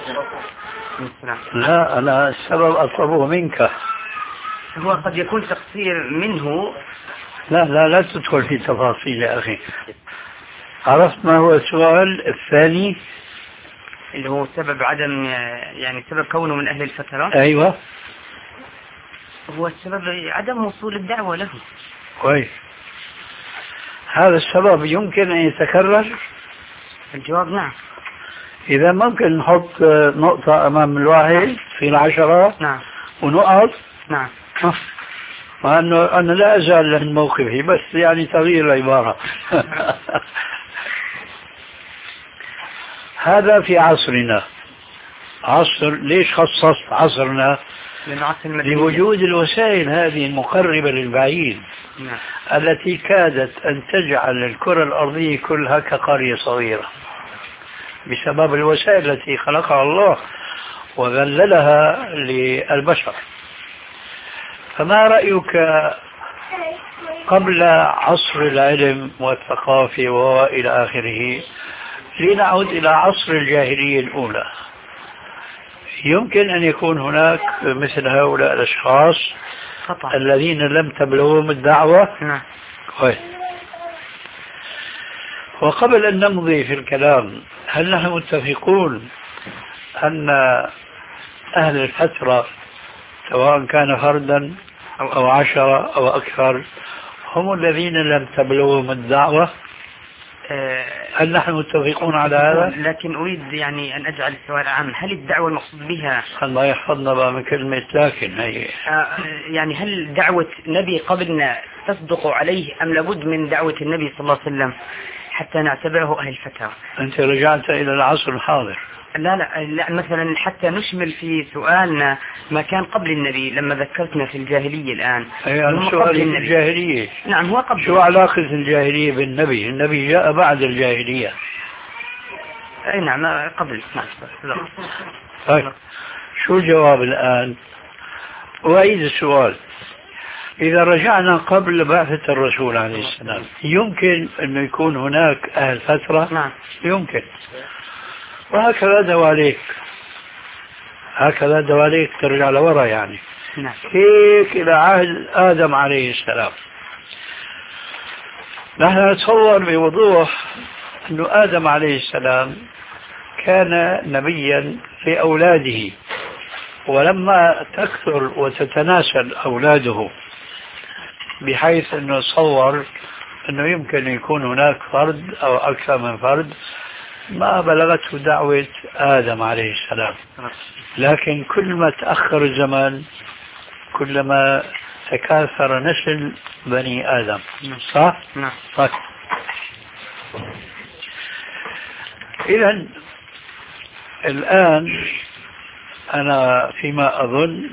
لا أنا السبب أطلبه منك. هو قد يكون تقصير منه. لا لا لا تدخل في تفاصيل يا أخي. عرفت ما هو السؤال الثاني؟ اللي هو سبب عدم، يعني سبب كونه من أهل الفترة. أيوة. هو السبب عدم وصول الدعوة له. كويس. هذا السبب يمكن أن يتكرر؟ الجواب نعم. إذا ممكن نحط نقطة أمام الواحد في العشرة. نعم. ونقط. نعم. مع أنه أنا لا أزال عن موقفي، بس يعني تغيير العبارة. هذا في عصرنا. عصر ليش خصصت عصرنا؟ لوجود الوسائل هذه المقربة للبعيد. نعم. التي كادت أن تجعل الكرة الأرضية كلها كقرية صغيرة بسبب الوسائل التي خلقها الله وذللها للبشر. فما رأيك قبل عصر العلم والثقافة وإلى آخره، لنعود إلى عصر الجاهلية الأولى؟ يمكن أن يكون هناك مثل هؤلاء الأشخاص خطأ. الذين لم تبلغهم الدعوة. نعم. كويس. وقبل أن نمضي في الكلام، هل نحن متفقون أن أهل الفترة سواء كان فردا أو عشرة أو أكثر هم الذين لم تبلغهم الدعوة؟ هل نحن متفقون على هذا؟ لكن أريد يعني أن أجعل السؤال عام. هل الدعوة المقصود بها، الله يحفظنا بقى من كلمة لكن هي يعني هل دعوة نبي قبلنا تصدق عليه أم لابد من دعوة النبي صلى الله عليه وسلم حتى نعتبره أهل فترة؟ أنت رجعت إلى العصر الحاضر. لا لا لا مثلا حتى نشمل في سؤالنا ما كان قبل النبي لما ذكرتنا في الجاهلية الآن. أي سؤال الجاهلية. نعم هو قبل. شو علاقة الجاهلية بالنبي؟ النبي جاء بعد الجاهلية. أي نعم قبل. نعم. طيب شو الجواب الآن؟ وأعيد السؤال. إذا رجعنا قبل بعثة الرسول عليه السلام يمكن أن يكون هناك أهل فترة؟ نعم يمكن. وهكذا دواليك، هكذا دواليك ترجع لورا يعني. نعم. هيك إلى عهد آدم عليه السلام. نحن نتصور بوضوح أن آدم عليه السلام كان نبيا في أولاده، ولما تكثر وتتناسل أولاده بحيث أنه تصور أنه يمكن يكون هناك فرد أو أكثر من فرد، ما بلغته دعوة آدم عليه السلام. لكن كل ما تأخر الزمان كلما تكاثر نسل بني آدم. صح؟ نعم. صح. إذن الآن أنا فيما أظن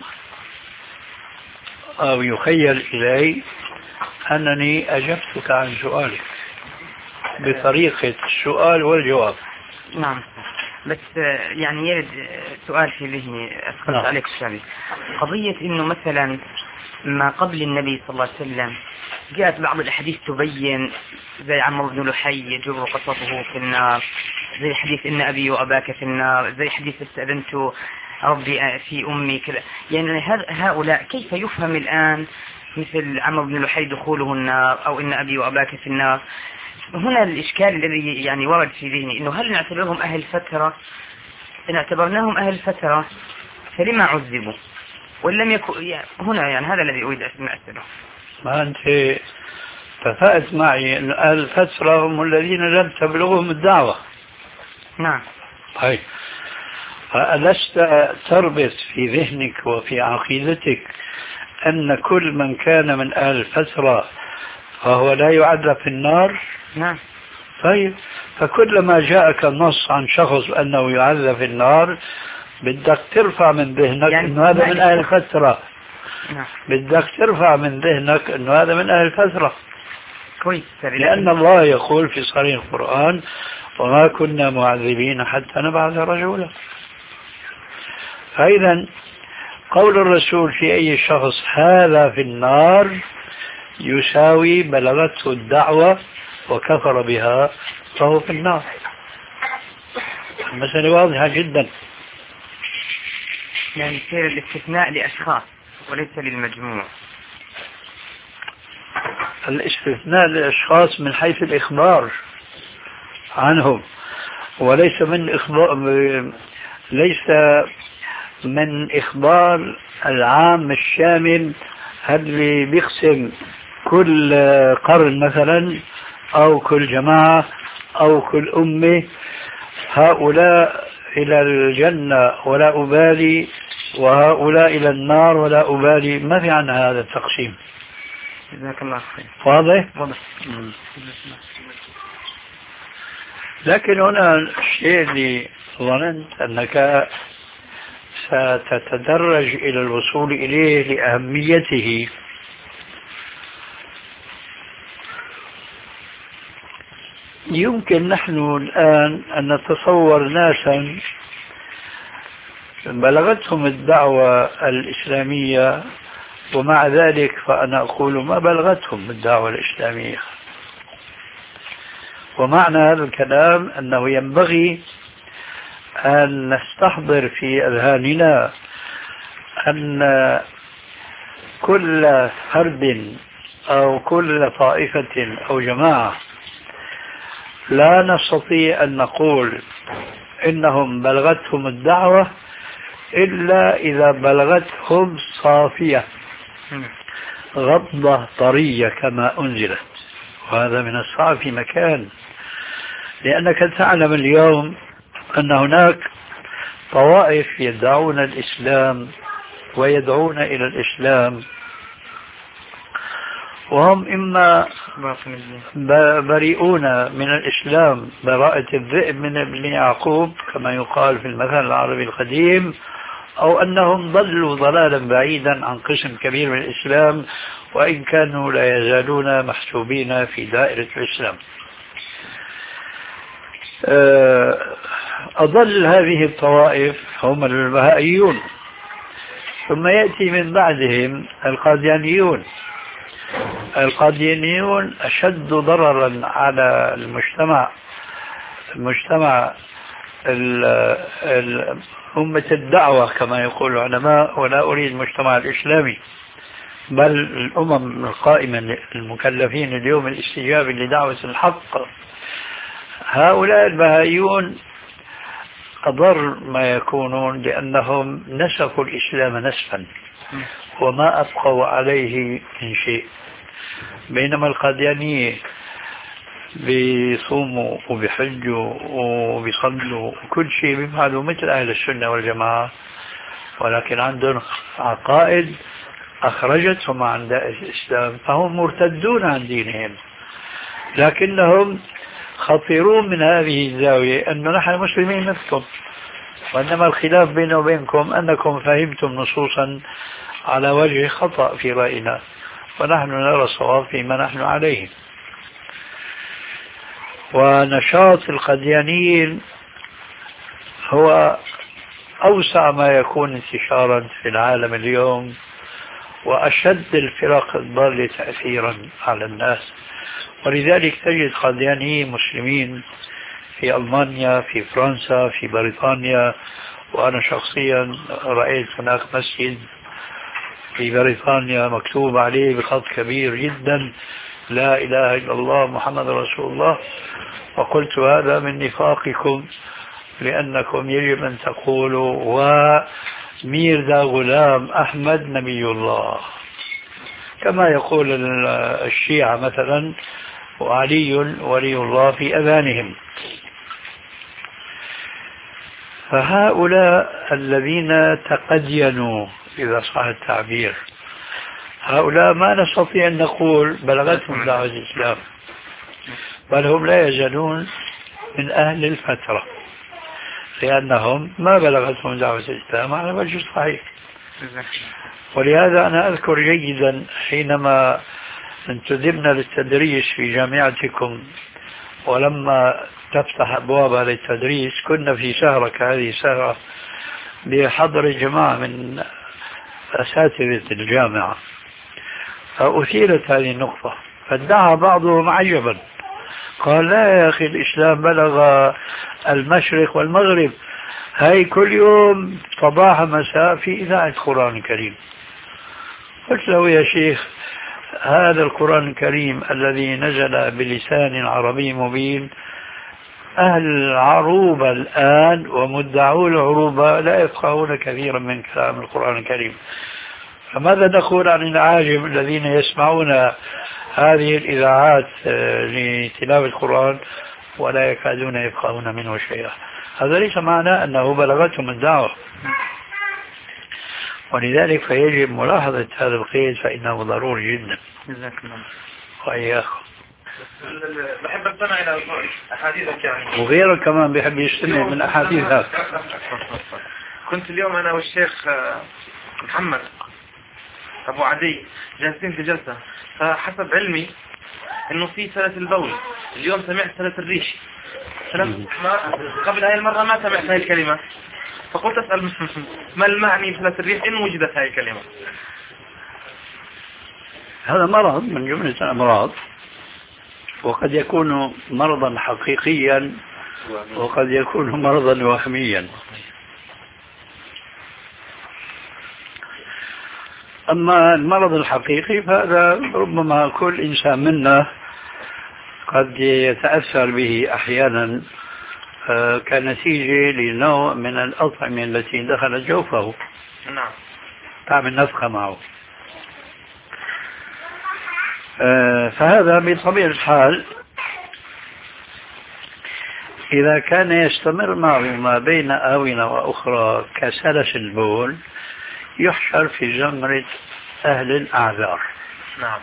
أو يخيل إلي أنني أجبتك عن سؤالك بطريقة السؤال والجواب. نعم. بس يعني يرد سؤال في ذهني أسقط نعم. عليك الشامي. قضية إنه مثلا ما قبل النبي صلى الله عليه وسلم جاءت بعض الأحاديث تبين زي عمرو بن لحي يجر قصته في النار، زي حديث إن أبي وأباك في النار، زي حديث استأذنت ربي في أمي كذا. يعني هؤلاء كيف يفهم الآن مثل عمرو بن لحي دخوله النار أو إن أبي وأباك في النار؟ هنا الإشكال الذي يعني ورد في ذهني إنه هل نعتبرهم أهل فترة؟ إن اعتبرناهم أهل فترة فلما عذبوا ولم يكن يعني هنا يعني هذا الذي أريد أن أسأله. ما أنت اتفقت معي أن أهل الفترة هم الذين لم تبلغهم الدعوة. نعم. طيب، ألست تربط في ذهنك وفي عقيدتك أن كل من كان من أهل الفترة فهو لا يعذب في النار؟ نعم. طيب، فكلما جاءك النص عن شخص أنه يعذب في النار بدك ترفع من ذهنك يعني أنه هذا من أهل الفترة. نعم. بدك ترفع من ذهنك أنه هذا من أهل الفترة. كويس. لأن الله يقول في صريح القرآن: وما كنا معذبين حتى نبعث رسولا. فإذا قول الرسول في أي شخص هذا في النار يساوي بلغته الدعوة وكفر بها فهو في النار. المسألة واضحة جدا. يعني يصير الاستثناء لأشخاص وليس للمجموع. الاستثناء للأشخاص من حيث الإخبار عنهم، وليس من إخبار ليس من إخبار العام الشامل اللي بيقسم كل قرن مثلا أو كل جماعة أو كل أمة هؤلاء إلى الجنة ولا أبالي وهؤلاء إلى النار ولا أبالي. ما في عن هذا التقسيم. جزاك الله خير. واضح؟ واضح. لكن هنا الشيء اللي ظننت أنك ستتدرج إلى الوصول إليه لأهميته، يمكن نحن الآن أن نتصور ناسا بلغتهم الدعوة الإسلامية ومع ذلك فأنا أقول ما بلغتهم الدعوة الإسلامية. ومعنى هذا الكلام أنه ينبغي أن نستحضر في أذهاننا أن كل فرد أو كل طائفة أو جماعة لا نستطيع أن نقول إنهم بلغتهم الدعوة إلا إذا بلغتهم صافية غضة طرية كما أنزلت، وهذا من الصعب في مكان، لأنك تعلم اليوم أن هناك طوائف يدعون الإسلام ويدعون إلى الإسلام وهم إما بريئون من الإسلام براءة الذئب من ابن يعقوب كما يقال في المثل العربي القديم، أو أنهم ضلوا ضلالا بعيدا عن قسم كبير من الإسلام وإن كانوا لا يزالون محسوبين في دائرة الإسلام. أضل هذه الطوائف هم البهائيون، ثم يأتي من بعدهم القاديانيون. القاديانيون أشد ضررا على المجتمع المجتمع أمة الدعوة كما يقول العلماء، ولا أريد المجتمع الإسلامي بل الأمم القائمة المكلفين اليوم الاستجابة لدعوة الحق. هؤلاء البهائيون أضر ما يكونون لأنهم نسفوا الإسلام نسفا وما أبقوا عليه من شيء، بينما القاديانية بيصوموا وبيحجوا وبيصلوا وكل شيء بيفعلوا مثل أهل السنة والجماعة، ولكن عندهم عقائد أخرجتهم عن دائرة الإسلام فهم مرتدون عن دينهم. لكنهم خطيرون من هذه الزاوية أنه نحن مسلمين مثلكم، وإنما الخلاف بيننا وبينكم أنكم فهمتم نصوصا على وجه خطأ في رأينا ونحن نرى الصواب فيما نحن عليه. ونشاط القاديانيين هو أوسع ما يكون انتشارا في العالم اليوم وأشد الفرق الضالة تأثيرا على الناس، ولذلك تجد قاديانيين مسلمين في ألمانيا، في فرنسا، في بريطانيا. وأنا شخصيا رأيت هناك مسجد في بريطانيا مكتوب عليه بخط كبير جدا لا إله إلا الله محمد رسول الله، وقلت هذا من نفاقكم لأنكم يجب أن تقولوا وميرزا غلام أحمد نبي الله كما يقول الشيعة مثلا، وعلي ولي الله في أذانهم. فهؤلاء الذين تقدينوا إذا صح التعبير، هؤلاء ما نستطيع أن نقول بلغتهم دعوة الإسلام، بل هم لا يزالون من أهل الفترة، لأنهم ما بلغتهم دعوة الإسلام على وجه الصحيح. ولهذا أنا أذكر جيدا حينما انتدبنا للتدريس في جامعتكم، ولما تفتح أبوابها للتدريس كنا في سهرة كهذه السهرة بحضر جماعة من أساتذة الجامعة، فأثيرت هذه النقطة، فادعى بعضهم عجبا، قال لا يا أخي الإسلام بلغ المشرق والمغرب، هاي كل يوم صباح مساء في إذاعة القرآن الكريم. قلت له يا شيخ هذا القرآن الكريم الذي نزل بلسان عربي مبين، أهل العروبة الآن ومدعو العروبة لا يفقهون كثيرا من كلام القرآن الكريم، فماذا نقول عن العاجم الذين يسمعون هذه الإذاعات لتلاوة القرآن ولا يكادون يفقهون منه شيئا؟ هذا ليس معناه أنه بلغتهم الدعوة، ولذلك فيجب ملاحظة هذا القيد فإنه ضروري جدا. وإياكم. بحب استمع إلى أحاديثك يعني، وغيرك كمان بيحب يستمع من أحاديثك. كنت اليوم أنا والشيخ محمد أبو عدي جالسين في جلسة، فحسب علمي إنه في سلة البول، اليوم سمعت سلة الريش، قبل هاي المرة ما سمعت هاي الكلمة، فقلت أسأل ما المعني بسلة الريش إن وجدت هاي الكلمة؟ هذا مرض من جملة الأمراض، وقد يكون مرضا حقيقيا وقد يكون مرضا وهميا. أما المرض الحقيقي فهذا ربما كل إنسان منا قد يتأثر به أحيانا كنتيجة لنوع من الأطعمة التي دخلت جوفه، نعم، تعمل نفخة معه. فهذا بطبيعة الحال إذا كان يستمر معه ما بين آونة وأخرى كسلس البول يحشر في زمرة أهل الأعذار. نعم.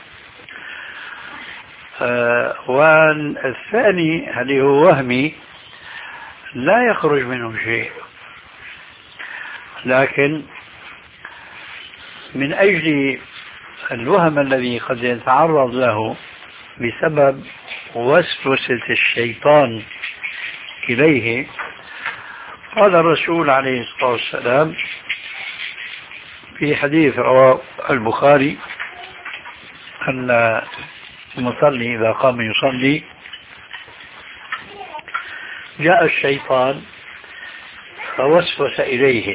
آه والثاني اللي هو وهمي لا يخرج منه شيء، لكن من أجل الوهم الذي قد يتعرض له بسبب وسوسة الشيطان إليه، قال الرسول عليه الصلاة والسلام في حديث رواه البخاري أن المصلي إذا قام يصلي جاء الشيطان فوسوس إليه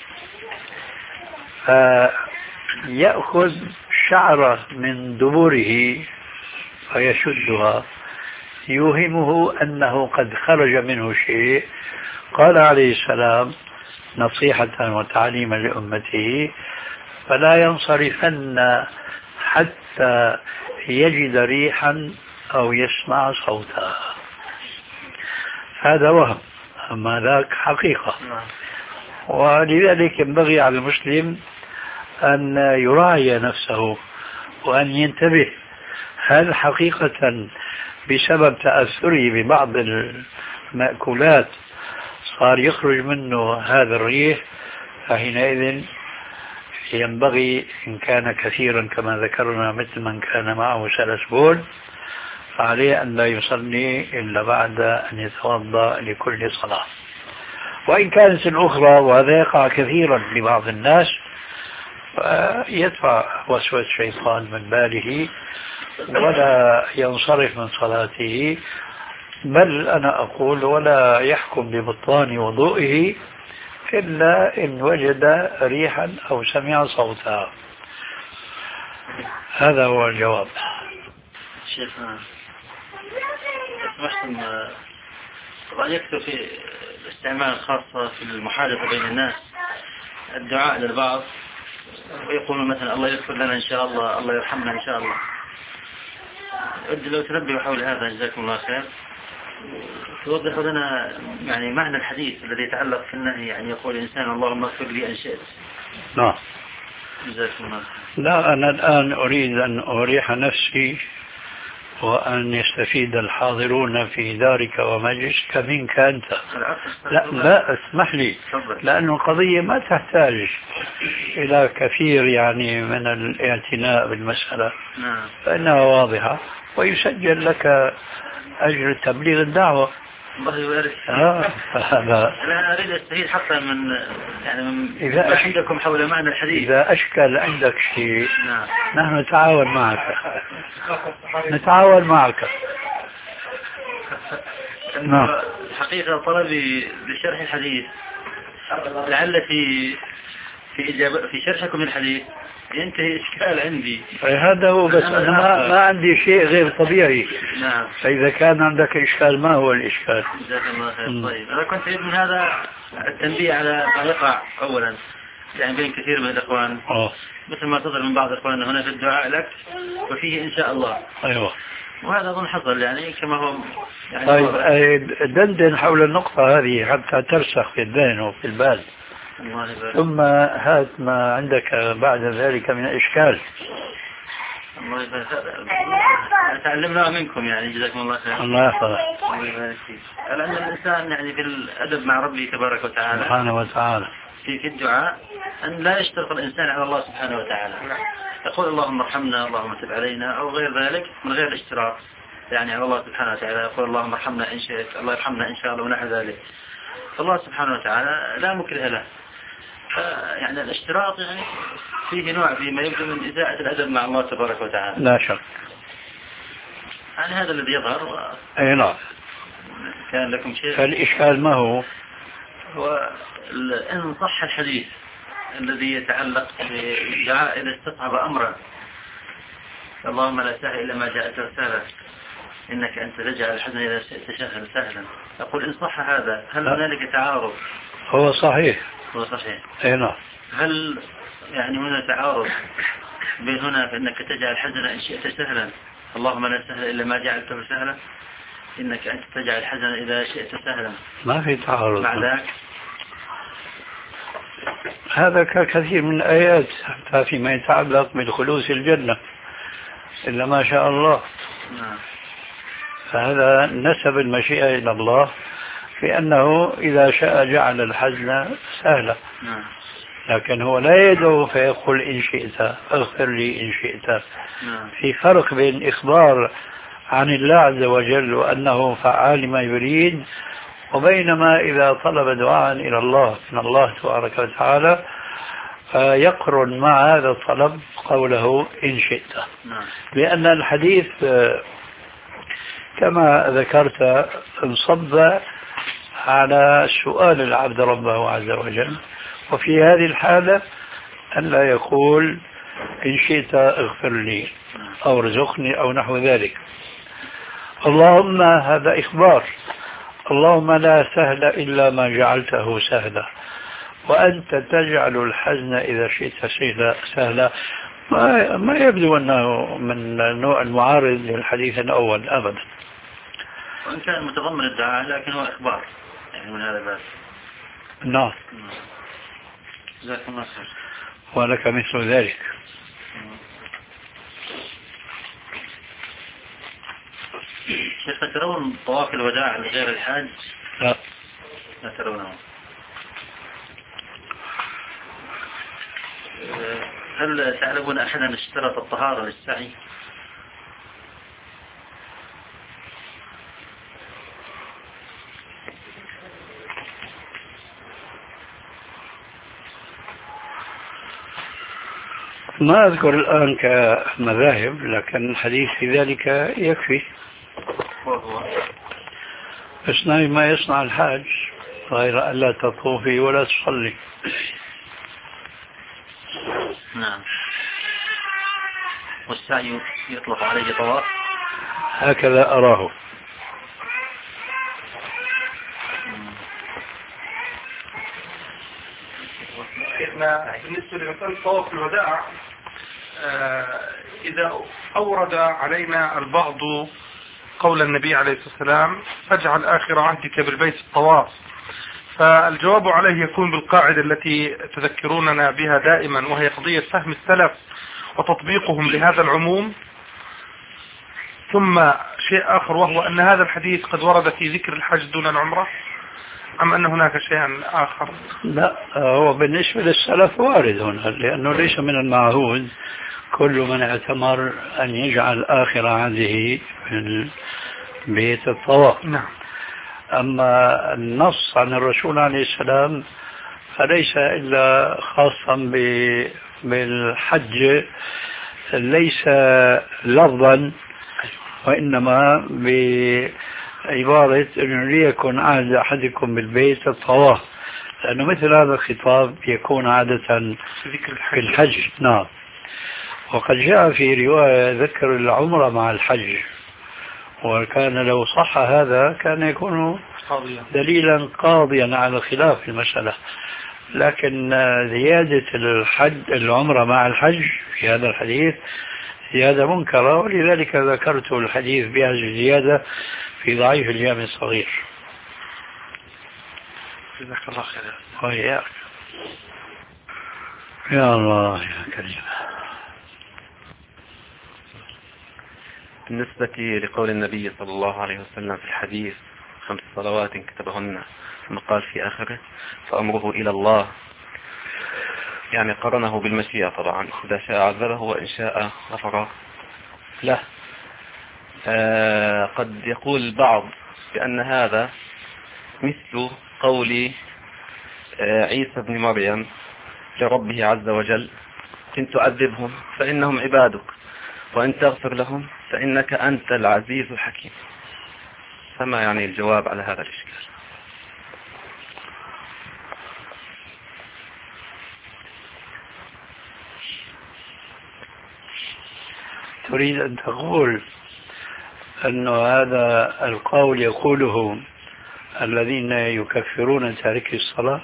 فيأخذ شعرة من دبره فيشدها يوهمه أنه قد خرج منه شيء. قال عليه السلام نصيحة وتعليما لأمته فلا ينصرفن حتى يجد ريحا أو يسمع صوتا. هذا وهم، أما ذاك حقيقة. ولذلك ينبغي على المسلم أن يراعي نفسه وأن ينتبه، هل حقيقة بسبب تأثره ببعض المأكولات صار يخرج منه هذا الريح، فحينئذ ينبغي إن كان كثيرا كما ذكرنا مثل من كان معه سلس بول فعليه أن لا يصلي إلا بعد أن يتوضأ لكل صلاة. وإن كانت الأخرى، وهذا يقع كثيرا لبعض الناس، يدفع وسوسة الشيطان من باله ولا ينصرف من صلاته، بل أنا أقول ولا يحكم ببطلان وضوئه إلا إن وجد ريحا أو سمع صوتا. هذا هو الجواب. شيخنا سمحتم، طبعا يكثر في الاستعمال خاصة في المحادثة بين الناس الدعاء للبعض ويقولون مثلا الله يغفر لنا إن شاء الله، الله يرحمنا إن شاء الله. أود لو تنبهوا حول هذا جزاكم الله خير. توضح لنا يعني معنى الحديث الذي يتعلق في النهي، يعني يقول الإنسان اللهم اغفر لي إن شئت. نعم. جزاكم الله. لا، أنا الآن أريد أن أريح نفسي وأن يستفيد الحاضرون في دارك ومجلسك منك أنت. لا لا اسمح لي، لأن القضية ما تحتاج إلى كثير يعني من الاعتناء بالمسألة، فإنها واضحة ويسجل لك أجر تبليغ الدعوة. الله يبارك. آه فهذا أنا أريد أستفيد حتى من يعني من إذا ما عندكم حول معنى الحديث. إذا أشكل عندك شيء نعم. نحن نتعاون معك نتعاون معك. نعم. حقيقة طلبي لشرح الحديث لعل في في إجابة في شرحكم الحديث ينتهي إشكال عندي. هذا هو، بس أنا ما, ما عندي شيء غير طبيعي. نعم. فإذا كان عندك إشكال ما هو الإشكال؟ جزاك الله خير. طيب أنا كنت أريد من هذا التنبيه على ما يقع أولا يعني بين كثير من الإخوان. أوه. مثل ما تظهر من بعض الإخوان هنا في الدعاء لك وفيه إن شاء الله. أيوة. وهذا أظن حصل يعني كما هو يعني. طيب دندن حول النقطة هذه حتى ترسخ في الذهن وفي البال، ثم هات ما عندك بعد ذلك من إشكال. الله يبارك. تعلمنا منكم يعني جزاكم الله خير. الله يحفظك. الله يبارك فيك. لأن الإنسان يعني في الأدب مع ربه تبارك وتعالى سبحانه وتعالى في في الدعاء أن لا يشترط الإنسان على الله سبحانه وتعالى. يقول اللهم ارحمنا، اللهم تب علينا، أو غير ذلك من غير اشتراط يعني على الله سبحانه وتعالى. يقول اللهم ارحمنا إن شئت، الله يرحمنا إن شاء الله ونحو ذلك. فالله سبحانه وتعالى لا مكره له. يعني الاشتراط يعني فيه نوع فيما يبدو من إساءة الأدب مع الله تبارك وتعالى. لا شك. يعني هذا الذي يظهر. و... أي نعم. كان لكم شيء. فالإشكال ما هو؟ هو إن صح الحديث الذي يتعلق بالدعاء إذا استصعب أمرا، اللهم لا سهل إلا ما جاءت سهلا، إنك أنت تجعل الحزن إذا شئت سهلا. أقول إن صح هذا هل هنالك تعارض؟ هو صحيح. هو صحيح. أي نعم. هل يعني هنا تعارض بين هنا فإنك تجعل الحزن إن شئت سهلا، اللهم لا سهل إلا ما جعلته سهلا، إنك أنت تجعل الحزن إذا شئت سهلا؟ ما في تعارض مع ذاك. هذا كثير من الآيات حتى فيما يتعلق بالخلوص الجنة إلا ما شاء الله. نعم. فهذا نسب المشيئة إلى الله في أنه إذا شاء جعل الحزن سهلا. نعم. لكن هو لا يدعو فيقول إن شئت اغفر لي إن شئت. نعم. في فرق بين إخبار عن الله عز وجل وأنه فعال ما يريد، وبينما إذا طلب دعاء إلى الله من الله تبارك وتعالى يقرن مع هذا الطلب قوله إن شئت. نعم. لأن الحديث كما ذكرت انصب على سؤال العبد ربه عز وجل، وفي هذه الحالة أن لا يقول إن شئت اغفر لي أو ارزقني أو نحو ذلك. اللهم هذا إخبار، اللهم لا سهل إلا ما جعلته سهلا، وأنت تجعل الحزن إذا شئت سهلا. ما, ما يبدو أنه من نوع المعارض للحديث الأول أبدا، وإن كان متضمن الدعاء لكن هو إخبار يعني من هذا الباب. نعم. جزاكم الله خير. ولك مثل ذلك. شيخ ترون طواف الوداع لغير الحاج؟ لا. لا ترونه. هل تعلمون أحدا اشترط الطهارة للسعي؟ ما أذكر الآن كمذاهب، لكن الحديث في ذلك يكفي. وهو اصنعي ما يصنع الحاج غير أن لا تطوفي ولا تصلي. نعم. والسعي يطلق عليه طواف؟ هكذا أراه. بالنسبة لمسألة طواف الوداع، آه إذا أورد علينا البعض قول النبي عليه الصلاة والسلام فاجعل آخر عهدك بالبيت الطواف، فالجواب عليه يكون بالقاعدة التي تذكروننا بها دائما، وهي قضية فهم السلف وتطبيقهم لهذا العموم. ثم شيء آخر، وهو أن هذا الحديث قد ورد في ذكر الحج دون العمرة، أم أن هناك شيء آخر؟ لا، هو بالنسبة للسلف وارد هنا، لأنه ليس من المعهود كل من اعتمر أن يجعل آخر عهده من بيت الطواف. نعم. أما النص عن الرسول عليه السلام فليس إلا خاصا بالحج، ليس لفظا وإنما بعبارة أنه ليكن عهد أحدكم بالبيت الطواف، لأنه مثل هذا الخطاب يكون عادة في الحج. نعم. وقد جاء في رواية ذكر العمرة مع الحج، وكان لو صح هذا كان يكون دليلا قاضيا على الخلاف في المسألة، لكن زيادة الحج العمرة مع الحج في هذا الحديث زيادة منكرة، ولذلك ذكرت الحديث بهذه الزيادة في ضعيف الجامع الصغير. جزاك الله خير. وياك يا الله يا كريم. بالنسبة لقول النبي صلى الله عليه وسلم في الحديث خمس صلوات كتبهن، ثم قال في آخره فأمره إلى الله، يعني قرنه بالمشيئة طبعا، إذا شاء عذبه وإن شاء غفر له. آه قد يقول البعض بأن هذا مثل قول آه عيسى بن مريم لربه عز وجل إن تعذبهم فإنهم عبادك وإن تغفر لهم فإنك أنت العزيز الحكيم. فما يعني الجواب على هذا الإشكال؟ تريد أن تقول أن هذا القول يقوله الذين يكفرون تارك الصلاة؟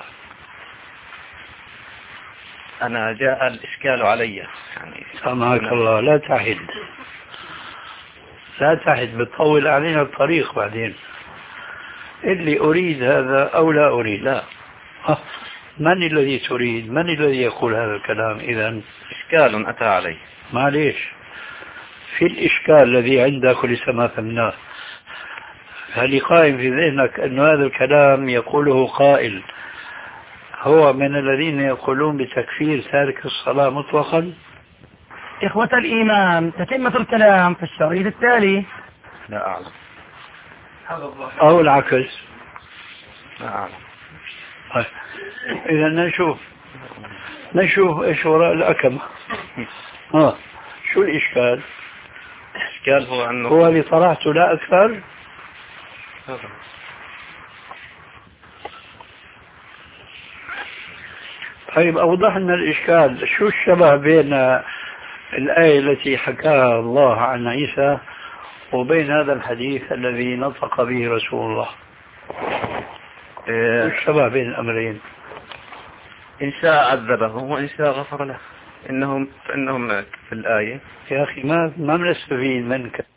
أنا جاء الإشكال علي يعني. سامحك الله، لا تعهد لا تعهد بتطول علينا الطريق بعدين. اللي أريد هذا أو لا أريد. لا. من الذي تريد؟ من الذي يقول هذا الكلام؟ إذن إشكال أتى علي. معليش، في الإشكال الذي عندك لسه ما فهمناه، هل قائم في ذهنك أن هذا الكلام يقوله قائل هو من الذين يقولون بتكفير تارك الصلاة مطلقا؟ إخوة الإيمان، تتمة الكلام في الشريط التالي. لا أعلم. أو العكس؟ لا أعلم. إذا نشوف نشوف إيش وراء الأكمة. ها شو الإشكال؟ الإشكال هو أنه هو اللي طرحته لا أكثر. طيب أوضح لنا الإشكال. شو الشبه بين الآية التي حكاها الله عن عيسى وبين هذا الحديث الذي نطق به رسول الله؟ إيه شو الشبه بين الأمرين؟ إن شاء عذبه وإن شاء غفر له. إنهم فإنهم في الآية. يا أخي ما ما بنستفيد منك.